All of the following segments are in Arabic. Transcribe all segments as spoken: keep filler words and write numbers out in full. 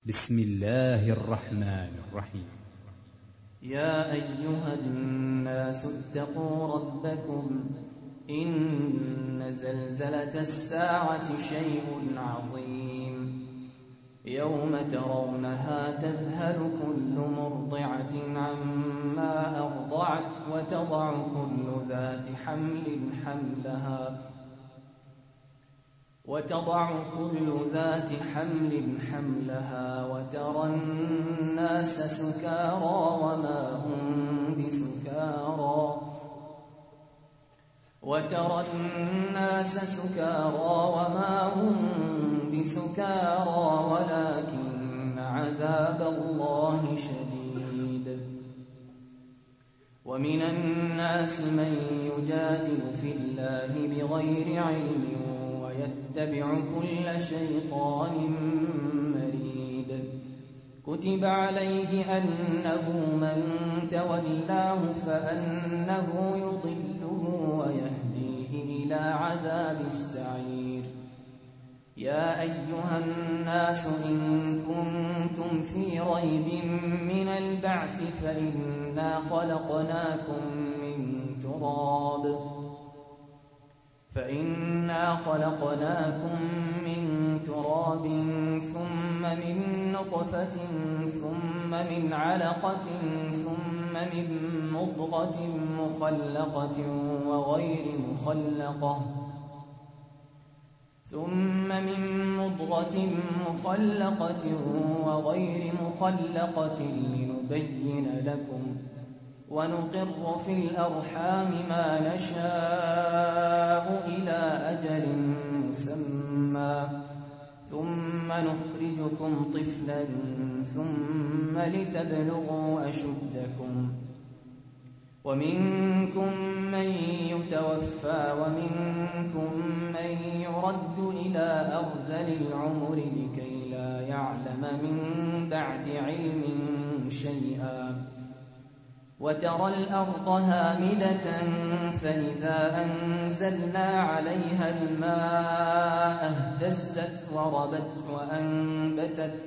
بسم الله الرحمن الرحيم. يا أيها الناس اتقوا ربكم إن زلزلة الساعة شيء عظيم يوم ترونها تذهل كل مرضعة عما أرضعت وتضع كل ذات حمل حملها وتضع كل ذات حمل حملها وترى الناس سكارى وما هم بسكارى وترى الناس سكارى وما هم بسكارى ولكن عذاب الله شديد. ومن الناس من يجادل في الله بغير علم ويتبع كل شيطان مريد. كتب عليه أنه من تولاه فأنه يضله ويهديه إلى عذاب السعير. يا أيها الناس إن كنتم في ريب من البعث فإنا خلقناكم من تراب فإنا خلقناكم من تراب ثم من نطفة ثم من علقة ثم من مضغة مخلقة وغير مخلقة ثم من مضغة مخلقة وغير مخلقة لنبين لكم ونقر في الأرحام ما نشاء إلى أجل مسمى ثم نخرجكم طفلا ثم لتبلغوا أشدكم ومنكم من يتوفى ومنكم من يرد إلى أرذل العمر لكي لا يعلم من بعد علم شيئا. وترى الأرض هامدة فإذا أنزلنا عليها الماء اهتزت وربت وأنبتت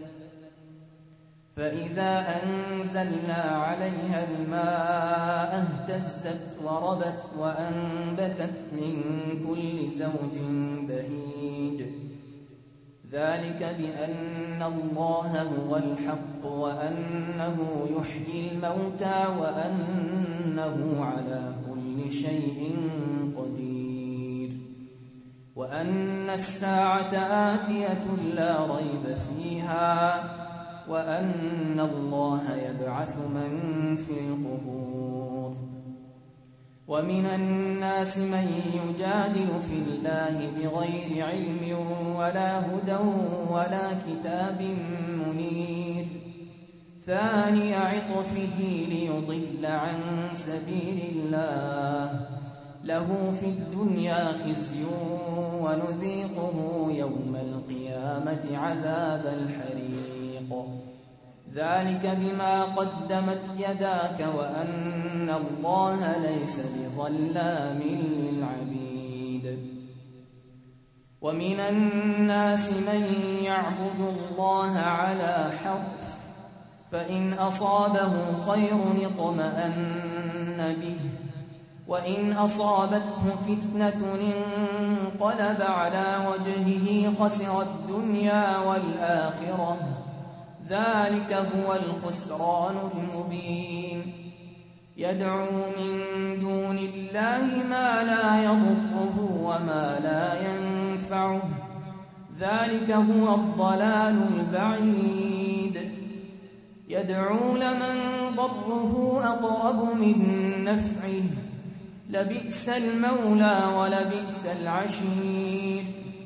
فإذا أنزلنا عليها الماء اهتزت وربت وأنبتت من كل زوج بهيج. ذلك بأن الله هو الحق وأنه يحيي الموتى وأنه على كل شيء قدير وأن الساعة آتية لا ريب فيها وأن الله يبعث من في القبور. ومن الناس من يجادل في الله بغير علم ولا هدى ولا كتاب منير. ثاني عطفه ليضل عن سبيل الله له في الدنيا خزي ونذيقه يوم القيامة عذاب الحريق. ذلك بما قدمت يداك وأن الله ليس بظلام للعبيد. ومن الناس من يعبد الله على حرف فإن أصابه خير اطمأن به وإن أصابته فتنة انقلب على وجهه خسر الدنيا والآخرة. ذلك هو الخسران المبين. يدعو من دون الله ما لا يضره وما لا ينفعه. ذلك هو الضلال البعيد. يدعو لمن ضره أقرب من نفعه لبئس المولى ولبئس العشير.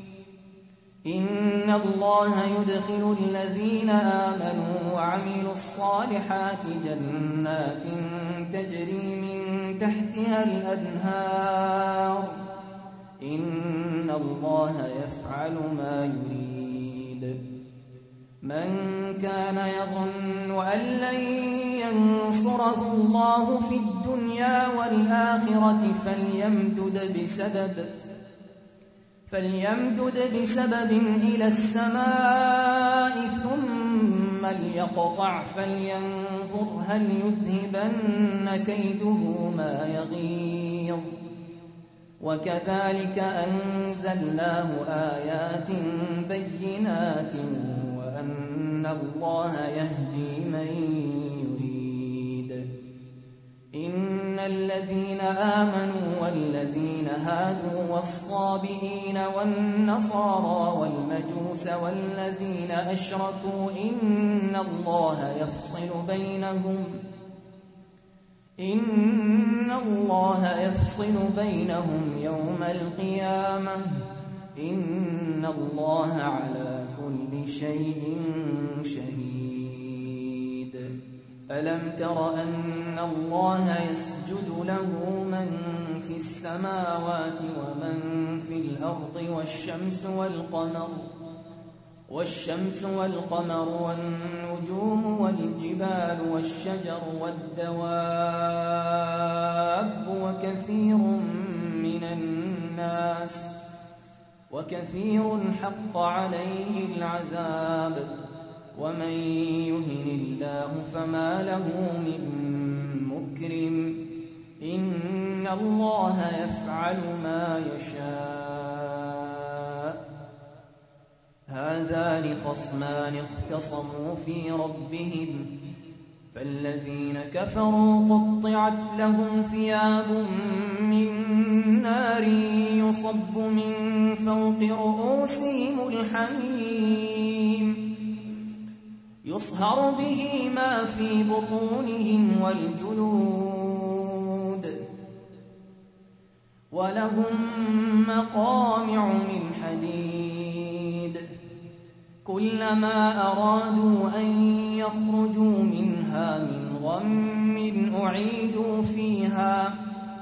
إن الله يدخل الذين آمنوا وعملوا الصالحات جنات تجري من تحتها الأنهار. إن الله يفعل ما يريد. من كان يظن أن لن ينصره الله في الدنيا والآخرة فليمدد بسبب فليمدد بسبب إلى السماء ثم فليقطع فلينظر هل يذهبن كيده ما يغيظ وكذلك أنزلناه آيات بينات وأن الله يهدي من يريد. إن الذين آمنوا والذين هادوا والصابئين والنصارى والمجوس والذين أشركوا إن الله يفصل بينهم إن الله يفصل بينهم يوم القيامة إن الله على كل شيء شهيد. ألم تر أن الله يسجد له من في السماوات ومن في الأرض والشمس والقمر والشمس والقمر والنجوم والجبال والشجر والدواب وكثير من الناس وكثير حق عليه العذاب ومن يهن الله فما له من مكرم إن الله يفعل ما يشاء. هذان خصمان اختصموا في ربهم فالذين كفروا قطعت لهم ثياب من نار يصب من فوق رؤوسهم الحميم يصهر به ما في بطونهم والجلود ولهم مقامع من حديد كلما أرادوا أن يخرجوا منها من غم أعيدوا فيها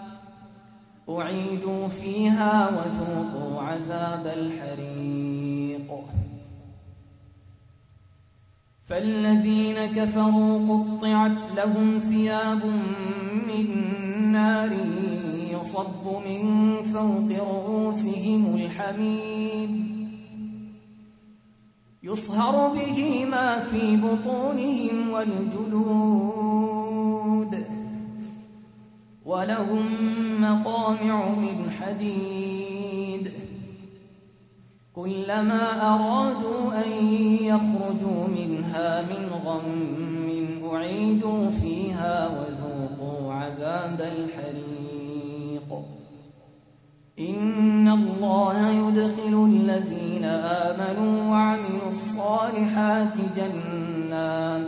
أعيدوا فيها وذوقوا عذاب الحريق. فالذين كفروا قطعت لهم ثياب من نار يصب من فوق رؤوسهم الحميم يصهر به ما في بطونهم والجلود ولهم مقامع من حديد كلما أرادوا أن يخرجوا منها من غم أعيدوا فيها وذوقوا عذاب الحريق. إن الله يدخل الذين آمنوا وعملوا الصالحات جنات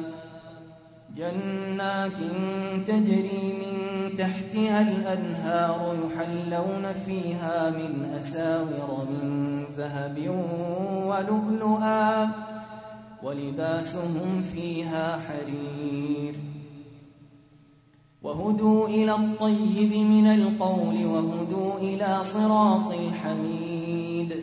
جنات تجري من تحتها الأنهار يحلون فيها من أساور من ذهب ولؤلؤا ولباسهم فيها حرير وهدوا إلى الطيب من القول وهدوا إلى صراط الحميد.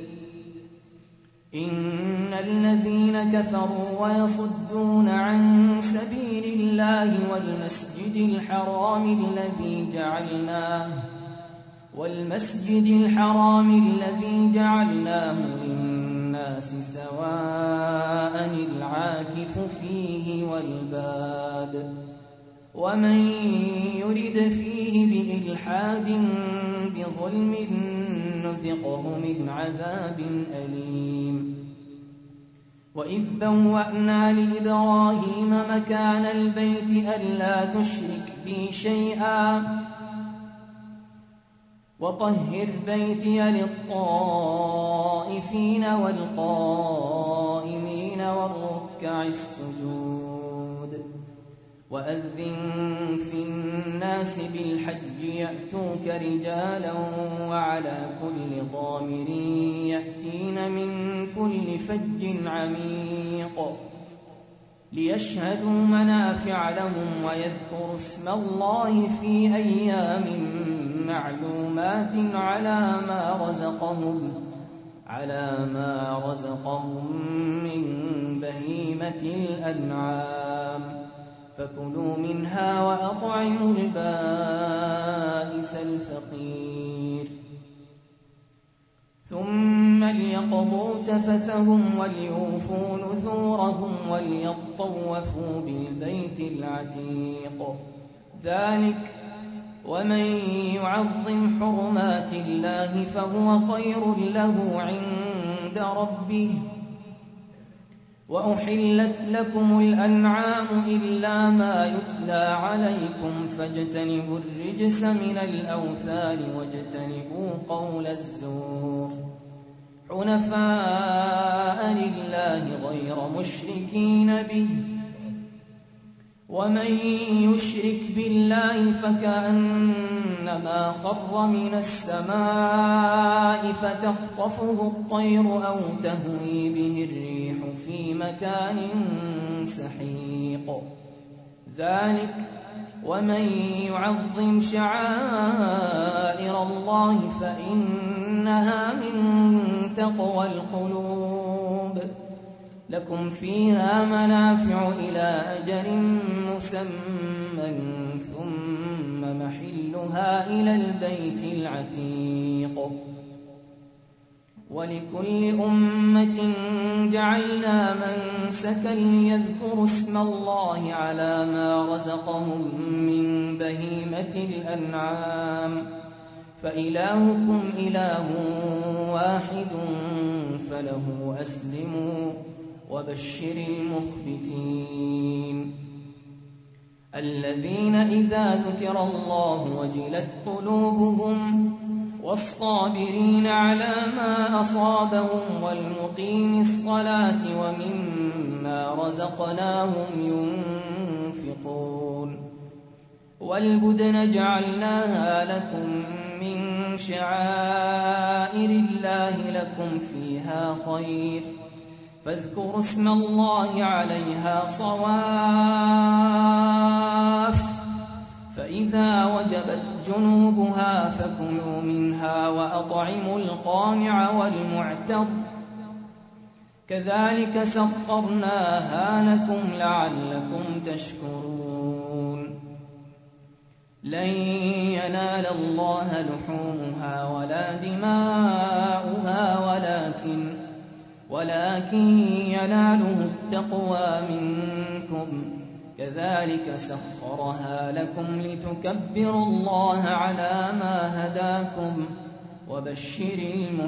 إن الذين كفروا ويصدون عن سبيل الله والمسجد الحرام الذي جعلناه والمسجد الحرام الذي جعلناه للناس سواء العاكف فيه والباد ومن يرد فيه بإلحاد بظلم نذقه من عذاب أليم. وإذ بوأنا لإبراهيم مكان البيت ألا تشرك بي شيئا وطهر بيتي للطائفين والقائمين والركع السجود وأذن في الناس بالحج يأتوك رجالا وعلى كل ضامر يأتين من كل فج عميق ليشهدوا منافع لهم ويذكروا اسم الله في أيام معلومات على ما رزقهم على ما رزقهم من بهيمة الأنعام فكلوا منها وأطعموا البائس الفقير. ثم ليقضوا تفثهم وليوفوا نذورهم وليطوفوا بالبيت العتيق. ذلك ومن يعظم حرمات الله فهو خير له عند ربه. وأحلت لكم الأنعام إلا ما يتلى عليكم فاجتنبوا الرجس من الأوثان واجتنبوا قول الزور حنفاء لله غير مشركين به. ومن يشرك بالله فكأنما خر من السماء فتخطفه الطير أو تهوي به الريح في مكان سحيق. ذلك ومن يعظم شعائر الله فإنها من تقوى القلوب. لكم فيها منافع إلى أجل مسمى ثم محلها إلى البيت العتيق. ولكل أمة جعلنا منسكا ليذكروا اسم الله على ما رزقهم من بهيمة الأنعام فإلهكم إله واحد فله أسلموا وبشر المخبتين الذين إذا ذكر الله وجلت قلوبهم والصابرين على ما أصابهم والمقيم الصلاة ومما رزقناهم ينفقون. والبدن جعلناها لكم من شعائر الله لكم فيها خير فاذكروا اسم الله عليها صواف فإذا وجبت جنوبها فكلوا منها وأطعموا القانع والمعتر كذلك سخرناها لكم لعلكم تشكرون. لن ينال الله لحومها ولا دماؤها ولكن ولكن يناله التقوى منكم كذلك سخرها لكم لتكبروا الله على ما هداكم وبشر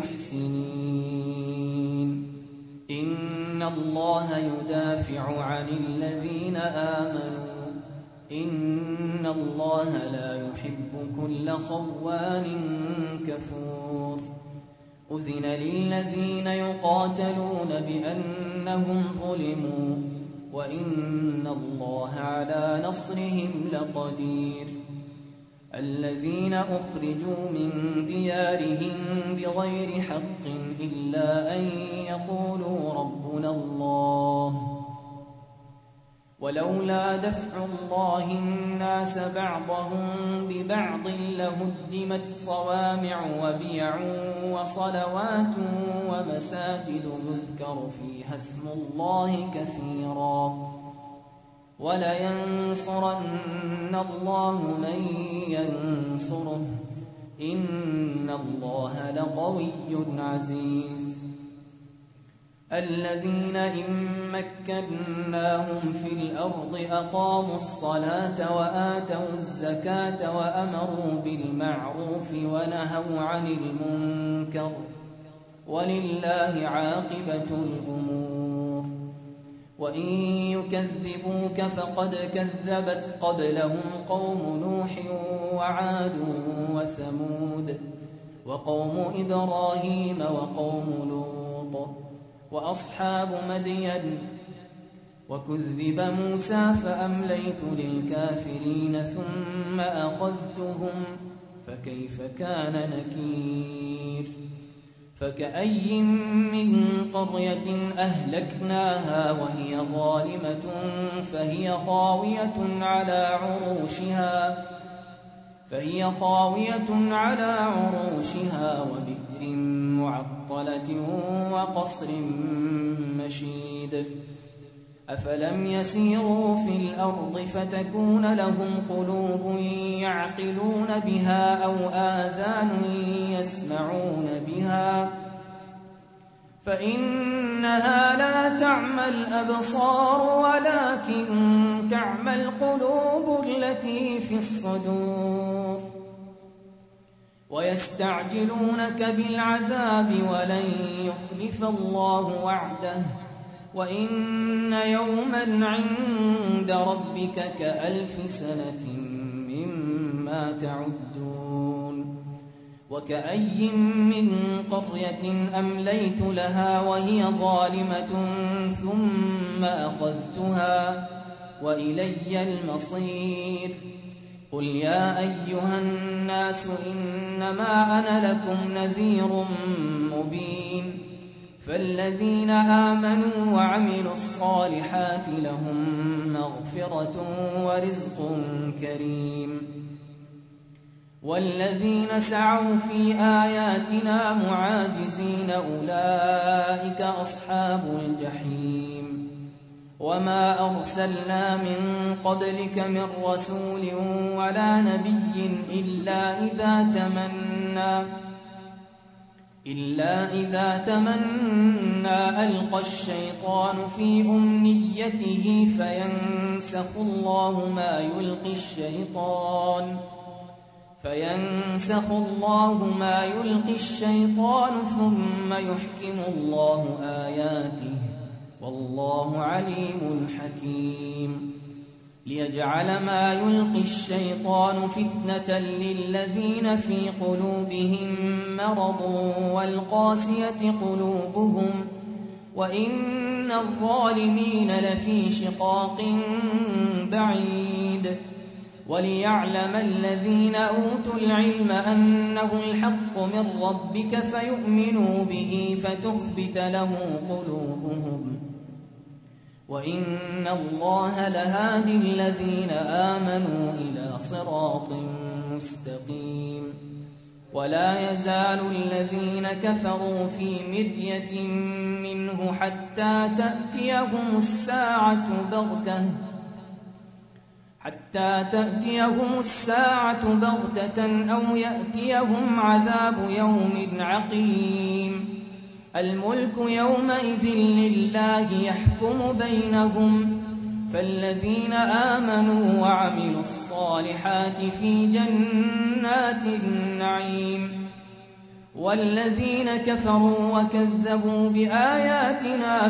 المحسنين. إن الله يدافع عن الذين آمنوا إن الله لا يحب كل خوان كفور. أذن للذين يقاتلون بأنهم ظلموا وإن الله على نصرهم لقدير. الذين أخرجوا من ديارهم بغير حق إلا أن يقولوا ربنا الله ولولا دفع الله الناس بعضهم ببعض لهدمت صوامع وبيع وصلوات ومساجد يذكر فيها اسم الله كثيرا ولينصرن الله من ينصره إن الله لقوي عزيز. الذين إن مكناهم في الأرض أقاموا الصلاة وآتوا الزكاة وأمروا بالمعروف ونهوا عن المنكر ولله عاقبة الأمور. وإن يكذبوك فقد كذبت قبلهم قوم نوح وعاد وثمود وقوم إبراهيم وقوم لوط وأصحاب مدين وكذب موسى فأمليت للكافرين ثم أخذتهم فكيف كان نكير. فكأي من قرية أهلكناها وهي ظالمة فهي خاوية على عروشها فهي خاوية على عروشها وبئر معطلة وقصر مشيد. أفلم يسيروا في الأرض فتكون لهم قلوب يعقلون بها أو آذان يسمعون بها فإنها لا تعمى الأبصار ولكن تعمى القلوب التي في الصدور. ويستعجلونك بالعذاب ولن يخلف الله وعده وإن يوما عند ربك كألف سنة مما تعدون. وكأي من قرية أمليت لها وهي ظالمة ثم أخذتها وإلي المصير. قل يا أيها الناس إنما أنا لكم نذير مبين. فالذين آمنوا وعملوا الصالحات لهم مغفرة ورزق كريم. والذين سعوا في آياتنا معاجزين أولئك أصحاب الجحيم. وما أرسلنا من قبلك من رسول ولا نبي إلا إذا تمنى إلا إذا تمنى ألقى الشيطان في أمنيته فينسخ الله ما يلقي الشيطان فينسخ الله ما يلقي الشيطان ثم يحكم الله آياته والله عليم حكيم. ليجعل ما يلقي الشيطان فتنة للذين في قلوبهم مرض والقاسية قلوبهم وإن الظالمين لفي شقاق بعيد. وليعلم الذين أوتوا العلم أنه الحق من ربك فيؤمنوا به فتخبت له قلوبهم وإن الله لهادي الذين آمنوا إلى صراط مستقيم. ولا يزال الذين كفروا في مرية منه حتى تأتيهم الساعة بغتة حتى تأتيهم الساعة بغتة أو يأتيهم عذاب يوم عقيم. الملك يومئذ لله يحكم بينهم. فالذين آمنوا وعملوا الصالحات في جنات النعيم. والذين كفروا وكذبوا بآياتنا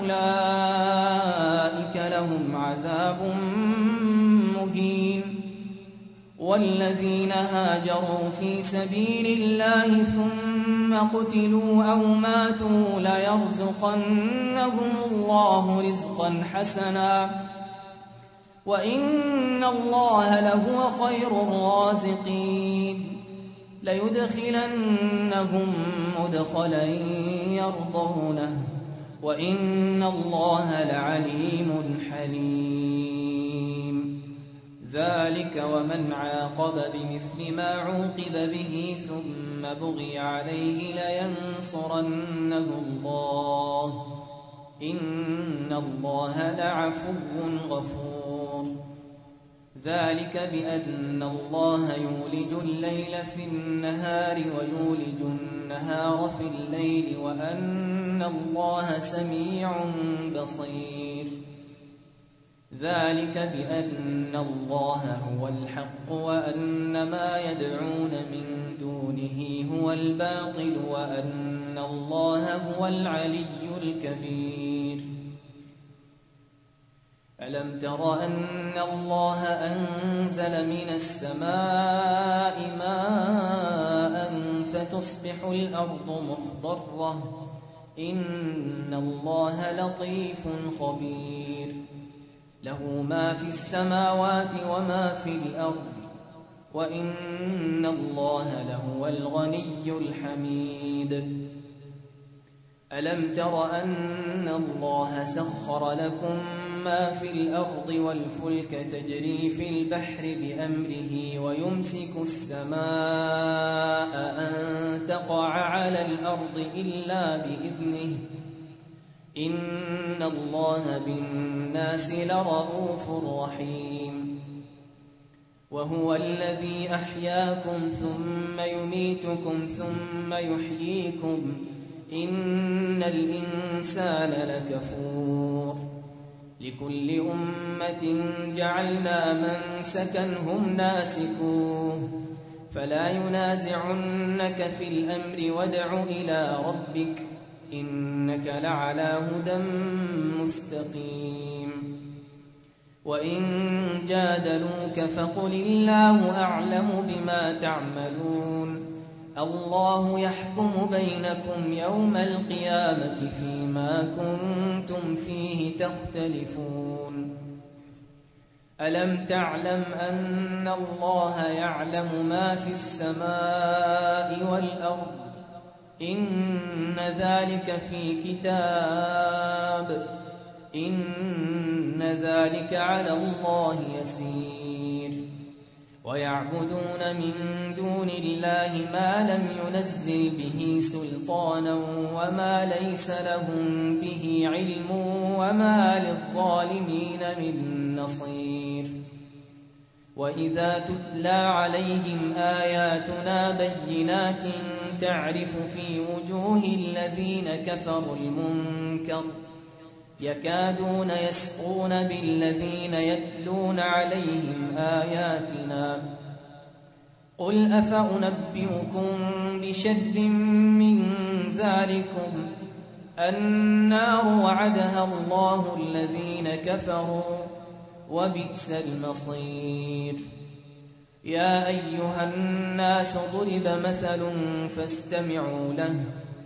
فأولئك لهم عذاب مهين. والذين هاجروا في سبيل الله ثم قتلوا أو ماتوا ليرزقنهم الله رزقا حسنا وإن الله لهو خير الرازقين. ليدخلنهم مدخلا يرضونه وإن الله لعليم حليم. ذلك ومن عاقب بمثل ما عوقب به ثم بغي عليه لينصرنه الله إن الله لعفو غفور. ذلك بأن الله يولج الليل في النهار ويولج النهار في الليل وأن الله سميع بصير. ذلك بأن الله هو الحق وأن ما يدعون من دونه هو الباطل وأن الله هو العلي الكبير. ألم تر أن الله أنزل من السماء ماء فتصبح الأرض مخضرة إن الله لطيف خبير. له ما في السماوات وما في الأرض وإن الله لهو الغني الحميد. ألم تر أن الله سخر لكم ما في الأرض والفلك تجري في البحر بأمره ويمسك السماء أن تقع على الأرض إلا بإذنه إن الله بالناس لرءوف رحيم. وهو الذي أحياكم ثم يميتكم ثم يحييكم إن الإنسان لكفور لكل أمة جعلنا منسكا هم ناسكوه فلا ينازعنك في الأمر وادع إلى ربك إنك لعلى هدى مستقيم وإن جادلوك فقل الله أعلم بما تعملون الله يحكم بينكم يوم القيامة فيما كنتم فيه تختلفون ألم تعلم أن الله يعلم ما في السماء والأرض إن ذلك في كتاب إن ذلك على الله يسير ويعبدون من دون الله ما لم ينزل به سلطانا وما ليس لهم به علم وما للظالمين من نصير وإذا تتلى عليهم آياتنا بينات تعرف في وجوه الذين كفروا المنكر يكادون يسقون بالذين يتلون عليهم آياتنا قل أفأنبئكم بشر من ذلكم النار وعدها الله الذين كفروا وبئس المصير يا أيها الناس ضرب مثل فاستمعوا له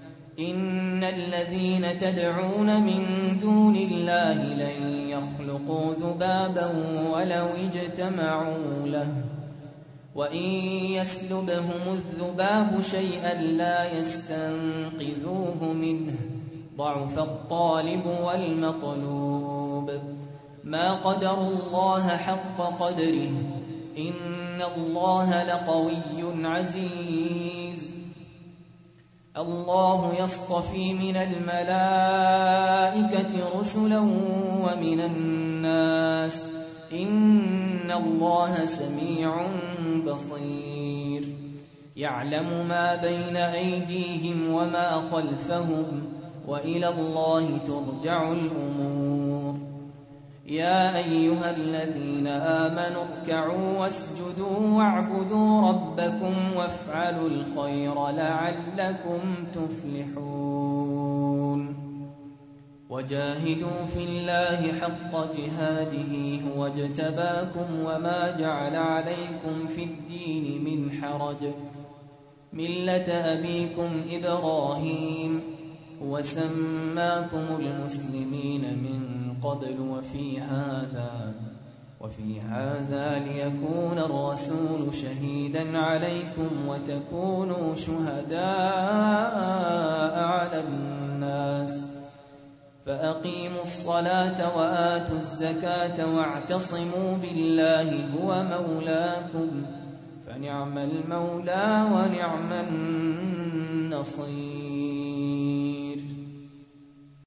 إن الذين تدعون من دون الله لن يخلقوا ذبابا ولو اجتمعوا له وإن يسلبهم الذباب شيئا لا يستنقذوه منه ضعف الطالب والمطلوب ما قدروا الله حق قدره إن الله لقوي عزيز الله يصطفي من الملائكة رسلا ومن الناس إن الله سميع بصير يعلم ما بين أيديهم وما خلفهم وإلى الله ترجع الأمور يا أيها الذين آمنوا اركعوا واسجدوا واعبدوا ربكم وافعلوا الخير لعلكم تفلحون وجاهدوا في الله حق جهاده هو اجتباكم وما جعل عليكم في الدين من حرج ملة أبيكم إبراهيم وسماكم المسلمين من قبل وفي هذا وفي هذا ليكون الرسول شهيدا عليكم وتكونوا شهداء على الناس فأقيموا الصلاة وآتوا الزكاة واعتصموا بالله هو مولاكم فنعم المولى ونعم النصير